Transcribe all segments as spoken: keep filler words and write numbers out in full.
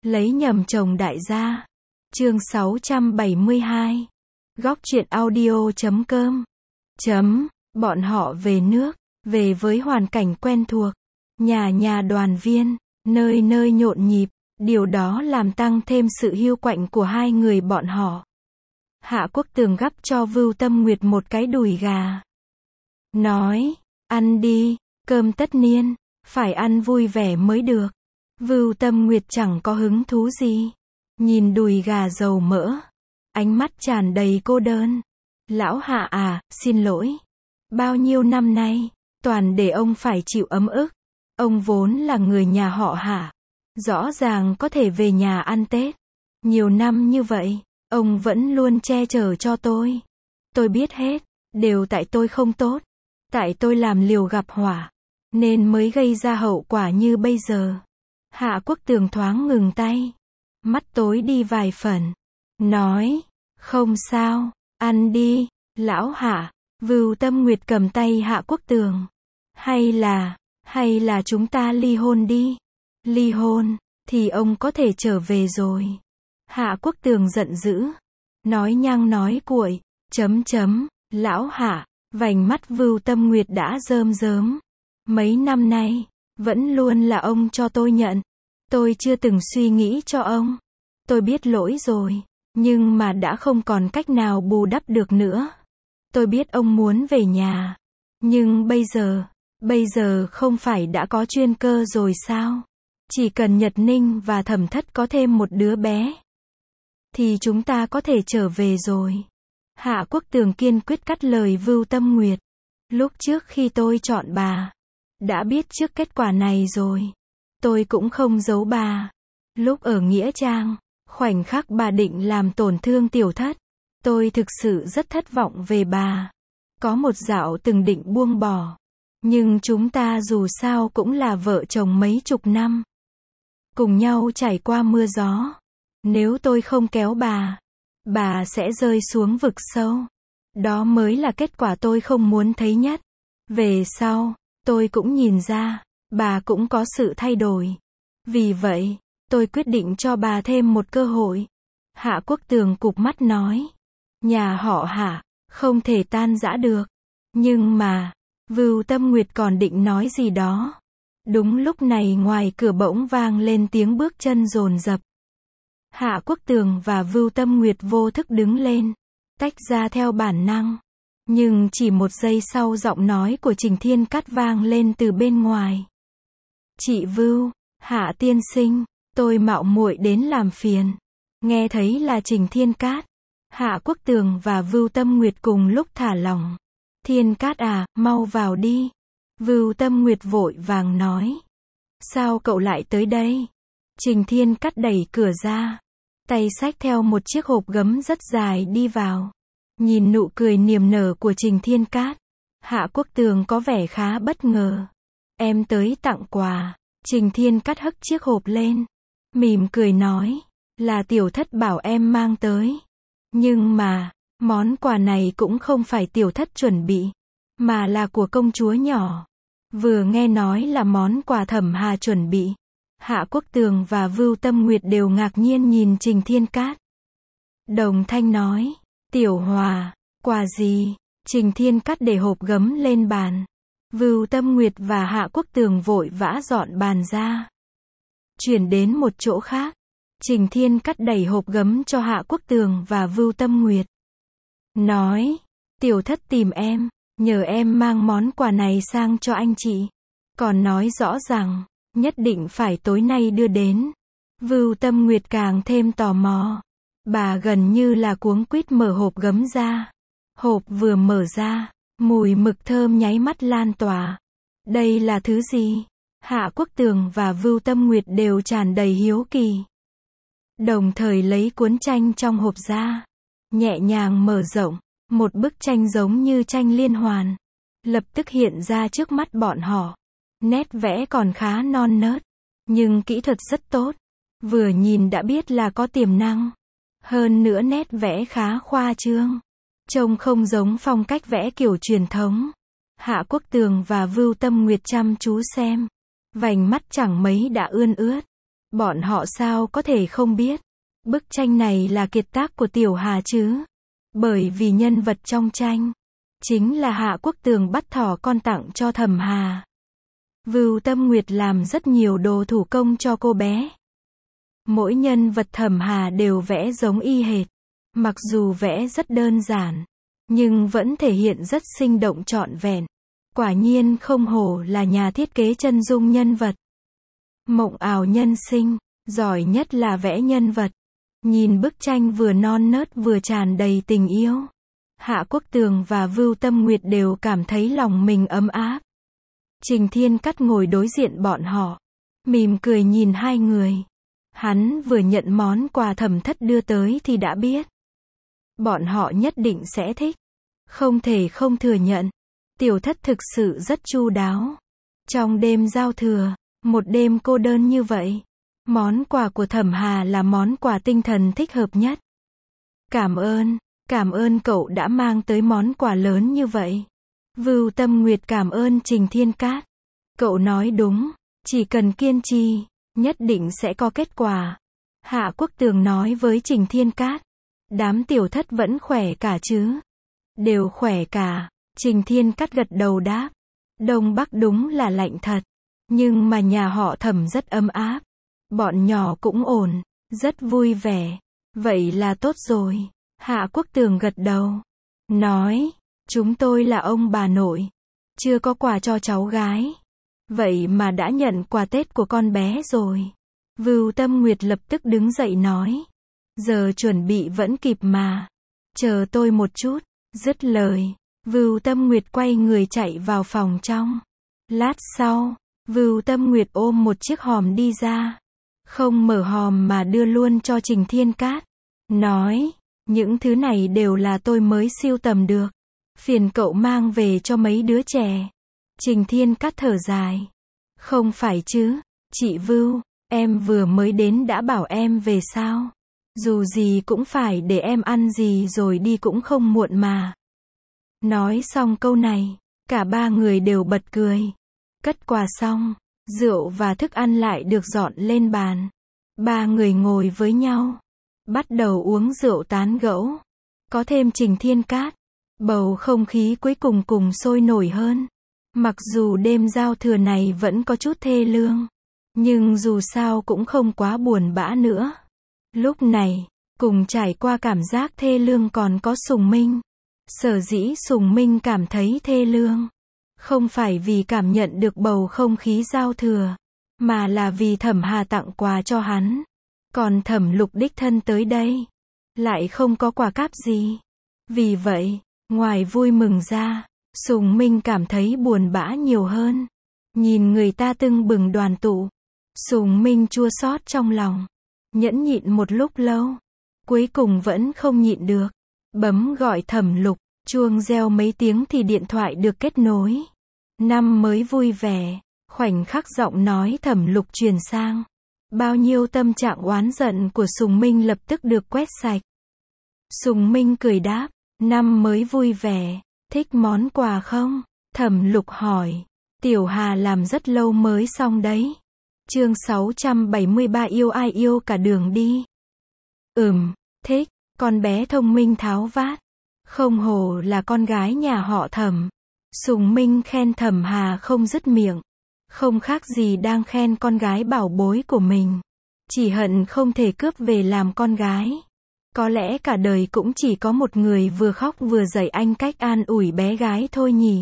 Lấy nhầm chồng đại gia. Chương sáu trăm bảy mươi hai. Góc truyện audio chấm com. Chấm, bọn họ về nước, về với hoàn cảnh quen thuộc. Nhà nhà đoàn viên, nơi nơi nhộn nhịp, điều đó làm tăng thêm sự hiu quạnh của hai người bọn họ. Hạ Quốc Tường gắp cho Vưu Tâm Nguyệt một cái đùi gà. Nói, ăn đi, cơm tất niên, phải ăn vui vẻ mới được. Vưu Tâm Nguyệt chẳng có hứng thú gì. Nhìn đùi gà dầu mỡ. Ánh mắt tràn đầy cô đơn. Lão Hạ à, xin lỗi. Bao nhiêu năm nay, toàn để ông phải chịu ấm ức. Ông vốn là người nhà họ Hạ. Rõ ràng có thể về nhà ăn Tết. Nhiều năm như vậy, ông vẫn luôn che chở cho tôi. Tôi biết hết, đều tại tôi không tốt. Tại tôi làm liều gặp họa, nên mới gây ra hậu quả như bây giờ. Hạ Quốc Tường thoáng ngừng tay. Mắt tối đi vài phần. Nói, không sao, ăn đi, lão Hạ. Vưu Tâm Nguyệt cầm tay Hạ Quốc Tường. Hay là, hay là chúng ta ly hôn đi. Ly hôn, thì ông có thể trở về rồi. Hạ Quốc Tường giận dữ. Nói nhăng nói cuội, chấm chấm, lão Hạ. Vành mắt Vưu Tâm Nguyệt đã rơm rớm. Mấy năm nay, vẫn luôn là ông cho tôi nhận. Tôi chưa từng suy nghĩ cho ông. Tôi biết lỗi rồi, nhưng mà đã không còn cách nào bù đắp được nữa. Tôi biết ông muốn về nhà. Nhưng bây giờ, bây giờ không phải đã có chuyên cơ rồi sao? Chỉ cần Nhật Ninh và Thẩm Thất có thêm một đứa bé, thì chúng ta có thể trở về rồi. Hạ Quốc Tường kiên quyết cắt lời Vưu Tâm Nguyệt. Lúc trước khi tôi chọn bà, đã biết trước kết quả này rồi. Tôi cũng không giấu bà. Lúc ở Nghĩa Trang, khoảnh khắc bà định làm tổn thương Tiểu Thất, tôi thực sự rất thất vọng về bà. Có một dạo từng định buông bỏ. Nhưng chúng ta dù sao cũng là vợ chồng mấy chục năm. Cùng nhau trải qua mưa gió. Nếu tôi không kéo bà, bà sẽ rơi xuống vực sâu. Đó mới là kết quả tôi không muốn thấy nhất. Về sau, tôi cũng nhìn ra, bà cũng có sự thay đổi. Vì vậy, tôi quyết định cho bà thêm một cơ hội. Hạ Quốc Tường cụp mắt nói. Nhà họ Hạ, không thể tan rã được. Nhưng mà, Vưu Tâm Nguyệt còn định nói gì đó. Đúng lúc này ngoài cửa bỗng vang lên tiếng bước chân dồn dập. Hạ Quốc Tường và Vưu Tâm Nguyệt vô thức đứng lên, tách ra theo bản năng. Nhưng chỉ một giây sau giọng nói của Trình Thiên Cát vang lên từ bên ngoài. Chị Vưu, Hạ tiên sinh, tôi mạo muội đến làm phiền. Nghe thấy là Trình Thiên Cát, Hạ Quốc Tường và Vưu Tâm Nguyệt cùng lúc thả lỏng. Thiên Cát à, mau vào đi. Vưu Tâm Nguyệt vội vàng nói. Sao cậu lại tới đây? Trình Thiên Cát đẩy cửa ra, tay xách theo một chiếc hộp gấm rất dài đi vào. Nhìn nụ cười niềm nở của Trình Thiên Cát, Hạ Quốc Tường có vẻ khá bất ngờ. Em tới tặng quà. Trình Thiên Cát hất chiếc hộp lên, mỉm cười nói, là Tiểu Thất bảo em mang tới. Nhưng mà, món quà này cũng không phải Tiểu Thất chuẩn bị, mà là của công chúa nhỏ. Vừa nghe nói là món quà Thẩm Hà chuẩn bị, Hạ Quốc Tường và Vưu Tâm Nguyệt đều ngạc nhiên nhìn Trình Thiên Cát. Đồng thanh nói, Tiểu Hòa, quà gì? Trình Thiên Cát để hộp gấm lên bàn. Vưu Tâm Nguyệt và Hạ Quốc Tường vội vã dọn bàn ra, chuyển đến một chỗ khác. Trình Thiên Cát đẩy hộp gấm cho Hạ Quốc Tường và Vưu Tâm Nguyệt. Nói, Tiểu Thất tìm em, nhờ em mang món quà này sang cho anh chị. Còn nói rõ rằng, nhất định phải tối nay đưa đến. Vưu Tâm Nguyệt càng thêm tò mò. Bà gần như là cuống quýt mở hộp gấm ra. Hộp vừa mở ra, mùi mực thơm nháy mắt lan tỏa. Đây là thứ gì? Hạ Quốc Tường và Vưu Tâm Nguyệt đều tràn đầy hiếu kỳ. Đồng thời lấy cuốn tranh trong hộp ra, nhẹ nhàng mở rộng, một bức tranh giống như tranh liên hoàn, lập tức hiện ra trước mắt bọn họ. Nét vẽ còn khá non nớt, nhưng kỹ thuật rất tốt. Vừa nhìn đã biết là có tiềm năng. Hơn nữa nét vẽ khá khoa trương. Trông không giống phong cách vẽ kiểu truyền thống. Hạ Quốc Tường và Vưu Tâm Nguyệt chăm chú xem. Vành mắt chẳng mấy đã ươn ướt. Bọn họ sao có thể không biết. Bức tranh này là kiệt tác của Tiểu Hà chứ. Bởi vì nhân vật trong tranh chính là Hạ Quốc Tường bắt thỏ con tặng cho Thẩm Hà. Vưu Tâm Nguyệt làm rất nhiều đồ thủ công cho cô bé. Mỗi nhân vật Thẩm Hà đều vẽ giống y hệt. Mặc dù vẽ rất đơn giản, nhưng vẫn thể hiện rất sinh động trọn vẹn. Quả nhiên không hổ là nhà thiết kế chân dung nhân vật. Mộng ảo nhân sinh, giỏi nhất là vẽ nhân vật. Nhìn bức tranh vừa non nớt vừa tràn đầy tình yêu. Hạ Quốc Tường và Vưu Tâm Nguyệt đều cảm thấy lòng mình ấm áp. Trình Thiên Cắt ngồi đối diện bọn họ, mỉm cười nhìn hai người. Hắn vừa nhận món quà Thẩm Thất đưa tới thì đã biết bọn họ nhất định sẽ thích. Không thể không thừa nhận, Tiểu Thất thực sự rất chu đáo. Trong đêm giao thừa, một đêm cô đơn như vậy, món quà của Thẩm Hà là món quà tinh thần thích hợp nhất. Cảm ơn, cảm ơn cậu đã mang tới món quà lớn như vậy. Vưu Tâm Nguyệt cảm ơn Trình Thiên Cát. Cậu nói đúng, chỉ cần kiên trì, nhất định sẽ có kết quả. Hạ Quốc Tường nói với Trình Thiên Cát. Đám Tiểu Thất vẫn khỏe cả chứ? Đều khỏe cả. Trình Thiên Cát gật đầu đáp. Đông Bắc đúng là lạnh thật. Nhưng mà nhà họ Thẩm rất ấm áp. Bọn nhỏ cũng ổn, rất vui vẻ. Vậy là tốt rồi. Hạ Quốc Tường gật đầu. Nói, chúng tôi là ông bà nội. Chưa có quà cho cháu gái. Vậy mà đã nhận quà Tết của con bé rồi. Vưu Tâm Nguyệt lập tức đứng dậy nói. Giờ chuẩn bị vẫn kịp mà. Chờ tôi một chút. Dứt lời, Vưu Tâm Nguyệt quay người chạy vào phòng trong. Lát sau, Vưu Tâm Nguyệt ôm một chiếc hòm đi ra. Không mở hòm mà đưa luôn cho Trình Thiên Cát. Nói, những thứ này đều là tôi mới sưu tầm được. Phiền cậu mang về cho mấy đứa trẻ. Trình Thiên Cát thở dài. Không phải chứ, chị Vưu, em vừa mới đến đã bảo em về sao? Dù gì cũng phải để em ăn gì rồi đi cũng không muộn mà. Nói xong câu này, cả ba người đều bật cười. Cất quà xong, rượu và thức ăn lại được dọn lên bàn. Ba người ngồi với nhau, bắt đầu uống rượu tán gẫu. Có thêm Trình Thiên Cát, bầu không khí cuối cùng cùng sôi nổi hơn. Mặc dù đêm giao thừa này vẫn có chút thê lương, nhưng dù sao cũng không quá buồn bã nữa. Lúc này, cùng trải qua cảm giác thê lương còn có Sùng Minh. Sở dĩ Sùng Minh cảm thấy thê lương, không phải vì cảm nhận được bầu không khí giao thừa, mà là vì Thẩm Hà tặng quà cho hắn. Còn Thẩm Lục đích thân tới đây, lại không có quà cáp gì. Vì vậy, ngoài vui mừng ra, Sùng Minh cảm thấy buồn bã nhiều hơn. Nhìn người ta tưng bừng đoàn tụ, Sùng Minh chua xót trong lòng. Nhẫn nhịn một lúc lâu, cuối cùng vẫn không nhịn được. Bấm gọi Thẩm Lục, chuông reo mấy tiếng thì điện thoại được kết nối. Năm mới vui vẻ, khoảnh khắc giọng nói Thẩm Lục truyền sang. Bao nhiêu tâm trạng oán giận của Sùng Minh lập tức được quét sạch. Sùng Minh cười đáp, năm mới vui vẻ, thích món quà không? Thẩm Lục hỏi, Tiểu Hà làm rất lâu mới xong đấy. Chương sáu trăm bảy mươi ba yêu ai yêu cả đường đi. Ừm, thích, con bé thông minh tháo vát. Không hổ là con gái nhà họ Thẩm. Sùng Minh khen Thẩm Hà không dứt miệng. Không khác gì đang khen con gái bảo bối của mình. Chỉ hận không thể cướp về làm con gái. Có lẽ cả đời cũng chỉ có một người vừa khóc vừa dạy anh cách an ủi bé gái thôi nhỉ.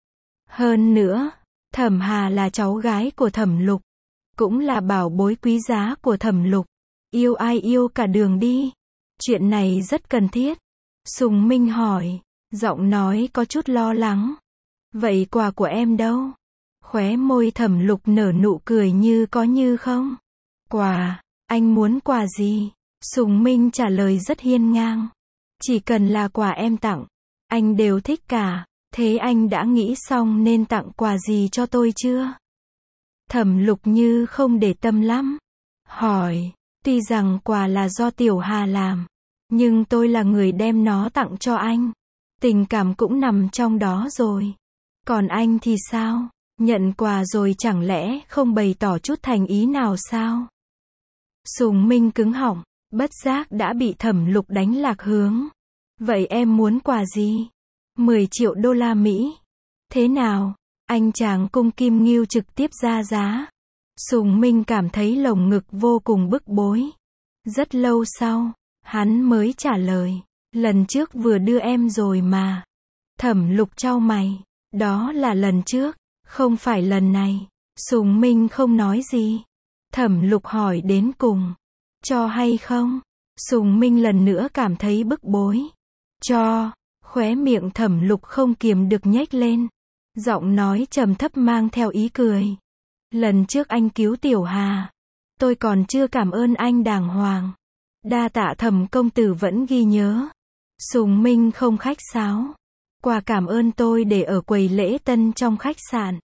Hơn nữa, Thẩm Hà là cháu gái của Thẩm Lục, cũng là bảo bối quý giá của Thẩm Lục. Yêu ai yêu cả đường đi. Chuyện này rất cần thiết. Sùng Minh hỏi, giọng nói có chút lo lắng. Vậy quà của em đâu? Khóe môi Thẩm Lục nở nụ cười như có như không. Quà, anh muốn quà gì? Sùng Minh trả lời rất hiên ngang. Chỉ cần là quà em tặng, anh đều thích cả. Thế anh đã nghĩ xong nên tặng quà gì cho tôi chưa? Thẩm Lục như không để tâm lắm. Hỏi, tuy rằng quà là do Tiểu Hà làm, nhưng tôi là người đem nó tặng cho anh. Tình cảm cũng nằm trong đó rồi. Còn anh thì sao? Nhận quà rồi chẳng lẽ không bày tỏ chút thành ý nào sao? Sùng Minh cứng họng, bất giác đã bị Thẩm Lục đánh lạc hướng. Vậy em muốn quà gì? mười triệu đô la Mỹ. Thế nào? Anh chàng cung kim ngưu trực tiếp ra giá. Sùng Minh cảm thấy lồng ngực vô cùng bức bối. Rất lâu sau, hắn mới trả lời. Lần trước vừa đưa em rồi mà. Thẩm Lục chau mày. Đó là lần trước, không phải lần này. Sùng Minh không nói gì. Thẩm Lục hỏi đến cùng. Cho hay không? Sùng Minh lần nữa cảm thấy bức bối. Cho. Khóe miệng Thẩm Lục không kiềm được nhếch lên. Giọng nói trầm thấp mang theo ý cười. Lần trước anh cứu Tiểu Hà, tôi còn chưa cảm ơn anh đàng hoàng. Đa tạ Thẩm công tử vẫn ghi nhớ. Sùng Minh không khách sáo. Quà cảm ơn tôi để ở quầy lễ tân trong khách sạn.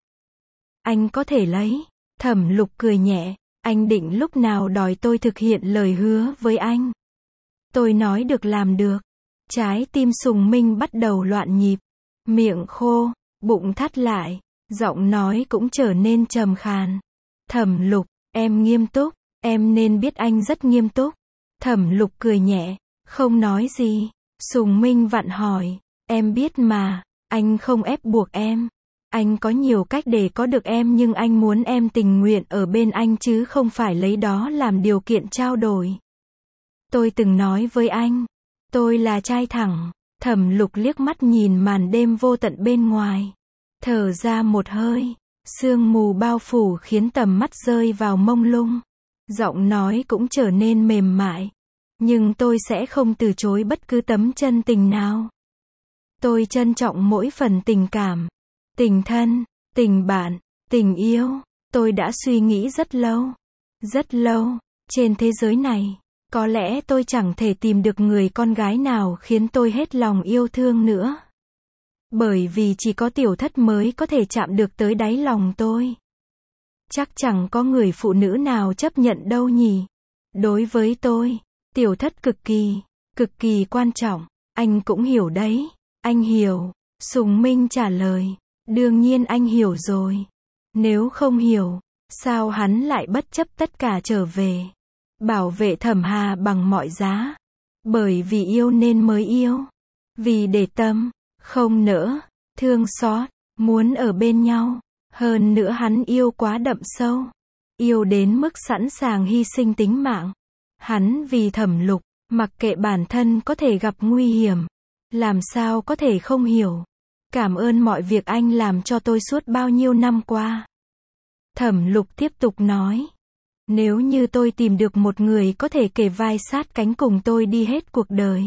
Anh có thể lấy. Thẩm Lục cười nhẹ. Anh định lúc nào đòi tôi thực hiện lời hứa với anh? Tôi nói được làm được. Trái tim Sùng Minh bắt đầu loạn nhịp. Miệng khô, bụng thắt lại, giọng nói cũng trở nên trầm khàn. Thẩm Lục, em nghiêm túc, em nên biết anh rất nghiêm túc. Thẩm Lục cười nhẹ, không nói gì. Sùng Minh vặn hỏi, em biết mà, anh không ép buộc em. Anh có nhiều cách để có được em nhưng anh muốn em tình nguyện ở bên anh chứ không phải lấy đó làm điều kiện trao đổi. Tôi từng nói với anh, tôi là trai thẳng. Thẩm Lục liếc mắt nhìn màn đêm vô tận bên ngoài. Thở ra một hơi, sương mù bao phủ khiến tầm mắt rơi vào mông lung. Giọng nói cũng trở nên mềm mại. Nhưng tôi sẽ không từ chối bất cứ tấm chân tình nào. Tôi trân trọng mỗi phần tình cảm. Tình thân, tình bạn, tình yêu. Tôi đã suy nghĩ rất lâu. Rất lâu. Trên thế giới này, có lẽ tôi chẳng thể tìm được người con gái nào khiến tôi hết lòng yêu thương nữa. Bởi vì chỉ có Tiểu Thất mới có thể chạm được tới đáy lòng tôi. Chắc chẳng có người phụ nữ nào chấp nhận đâu nhỉ. Đối với tôi, Tiểu Thất cực kỳ, cực kỳ quan trọng. Anh cũng hiểu đấy. Anh hiểu. Sùng Minh trả lời. Đương nhiên anh hiểu rồi. Nếu không hiểu, sao hắn lại bất chấp tất cả trở về? Bảo vệ Thẩm Hà bằng mọi giá. Bởi vì yêu nên mới yêu. Vì để tâm, không nỡ, thương xót, muốn ở bên nhau. Hơn nữa hắn yêu quá đậm sâu. Yêu đến mức sẵn sàng hy sinh tính mạng. Hắn vì Thẩm Lục, mặc kệ bản thân có thể gặp nguy hiểm. Làm sao có thể không hiểu. Cảm ơn mọi việc anh làm cho tôi suốt bao nhiêu năm qua. Thẩm Lục tiếp tục nói. Nếu như tôi tìm được một người có thể kề vai sát cánh cùng tôi đi hết cuộc đời.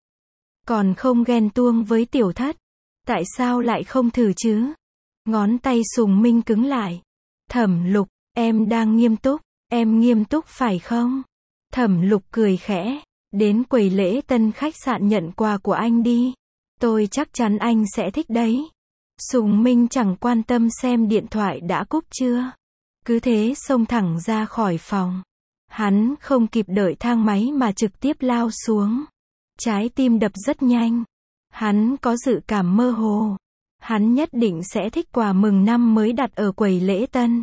Còn không ghen tuông với Tiểu Thất. Tại sao lại không thử chứ? Ngón tay Sùng Minh cứng lại. Thẩm Lục, em đang nghiêm túc. Em nghiêm túc phải không? Thẩm Lục cười khẽ. Đến quầy lễ tân khách sạn nhận quà của anh đi. Tôi chắc chắn anh sẽ thích đấy. Sùng Minh chẳng quan tâm xem điện thoại đã cúp chưa. Cứ thế xông thẳng ra khỏi phòng. Hắn không kịp đợi thang máy mà trực tiếp lao xuống. Trái tim đập rất nhanh. Hắn có dự cảm mơ hồ. Hắn nhất định sẽ thích quà mừng năm mới đặt ở quầy lễ tân.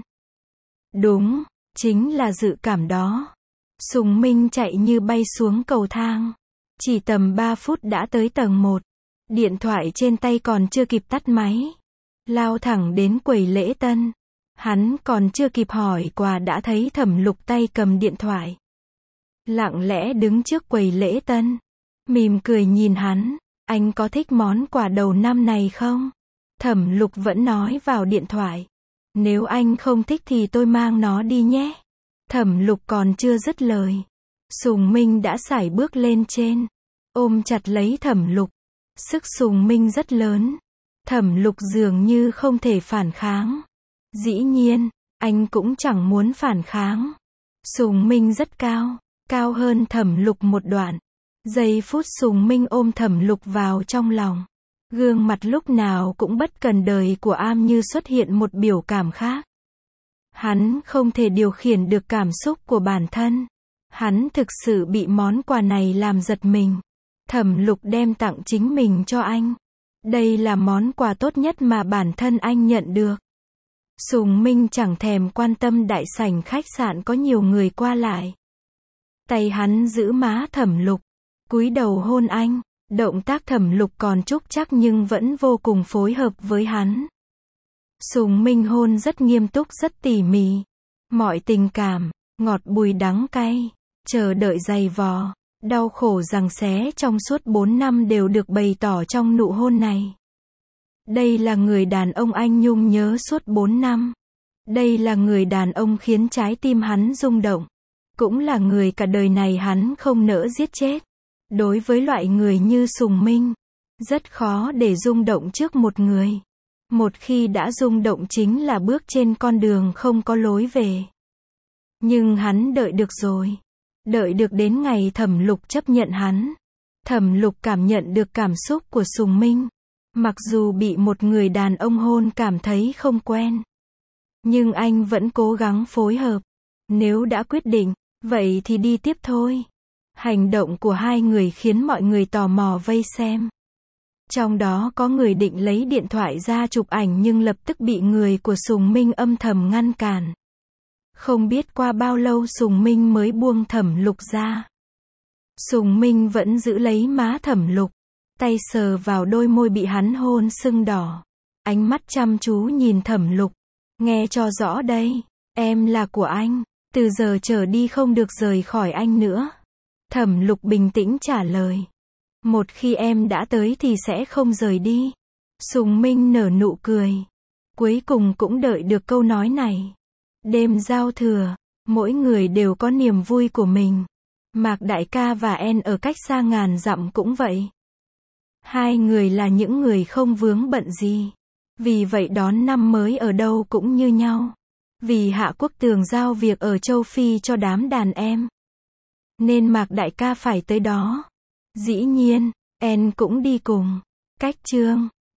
Đúng, chính là dự cảm đó. Sùng Minh chạy như bay xuống cầu thang. Chỉ tầm ba phút đã tới tầng một. Điện thoại trên tay còn chưa kịp tắt máy. Lao thẳng đến quầy lễ tân. Hắn còn chưa kịp hỏi quà đã thấy Thẩm Lục tay cầm điện thoại. Lặng lẽ đứng trước quầy lễ tân. Mỉm cười nhìn hắn. Anh có thích món quà đầu năm này không? Thẩm Lục vẫn nói vào điện thoại. Nếu anh không thích thì tôi mang nó đi nhé. Thẩm Lục còn chưa dứt lời. Sùng Minh đã sải bước lên trên. Ôm chặt lấy Thẩm Lục. Sức Sùng Minh rất lớn. Thẩm Lục dường như không thể phản kháng. Dĩ nhiên, anh cũng chẳng muốn phản kháng. Sùng Minh rất cao. Cao hơn Thẩm Lục một đoạn. Giây phút Sùng Minh ôm Thẩm Lục vào trong lòng. Gương mặt lúc nào cũng bất cần đời của Am như xuất hiện một biểu cảm khác. Hắn không thể điều khiển được cảm xúc của bản thân. Hắn thực sự bị món quà này làm giật mình. Thẩm Lục đem tặng chính mình cho anh. Đây là món quà tốt nhất mà bản thân anh nhận được. Sùng Minh chẳng thèm quan tâm đại sảnh khách sạn có nhiều người qua lại. Tay hắn giữ má Thẩm Lục, cúi đầu hôn anh. Động tác Thẩm Lục còn trúc trắc nhưng vẫn vô cùng phối hợp với hắn. Sùng Minh hôn rất nghiêm túc, rất tỉ mỉ. Mọi tình cảm, ngọt bùi đắng cay, chờ đợi dày vò, đau khổ giằng xé trong suốt bốn năm đều được bày tỏ trong nụ hôn này. Đây là người đàn ông anh nhung nhớ suốt bốn năm. Đây là người đàn ông khiến trái tim hắn rung động. Cũng là người cả đời này hắn không nỡ giết chết. Đối với loại người như Sùng Minh, rất khó để rung động trước một người. Một khi đã rung động chính là bước trên con đường không có lối về. Nhưng hắn đợi được rồi. Đợi được đến ngày Thẩm Lục chấp nhận hắn. Thẩm Lục cảm nhận được cảm xúc của Sùng Minh. Mặc dù bị một người đàn ông hôn cảm thấy không quen. Nhưng anh vẫn cố gắng phối hợp. Nếu đã quyết định, vậy thì đi tiếp thôi. Hành động của hai người khiến mọi người tò mò vây xem. Trong đó có người định lấy điện thoại ra chụp ảnh nhưng lập tức bị người của Sùng Minh âm thầm ngăn cản. Không biết qua bao lâu Sùng Minh mới buông Thẩm Lục ra. Sùng Minh vẫn giữ lấy má Thẩm Lục, tay sờ vào đôi môi bị hắn hôn sưng đỏ. Ánh mắt chăm chú nhìn Thẩm Lục. Nghe cho rõ đây, em là của anh, từ giờ trở đi không được rời khỏi anh nữa. Thẩm Lục bình tĩnh trả lời. Một khi em đã tới thì sẽ không rời đi. Sùng Minh nở nụ cười. Cuối cùng cũng đợi được câu nói này. Đêm giao thừa, mỗi người đều có niềm vui của mình. Mạc đại ca và En ở cách xa ngàn dặm cũng vậy. Hai người là những người không vướng bận gì. Vì vậy đón năm mới ở đâu cũng như nhau. Vì Hạ Quốc Tường giao việc ở châu Phi cho đám đàn em, nên Mạc đại ca phải tới đó. Dĩ nhiên, En cũng đi cùng. Cách chương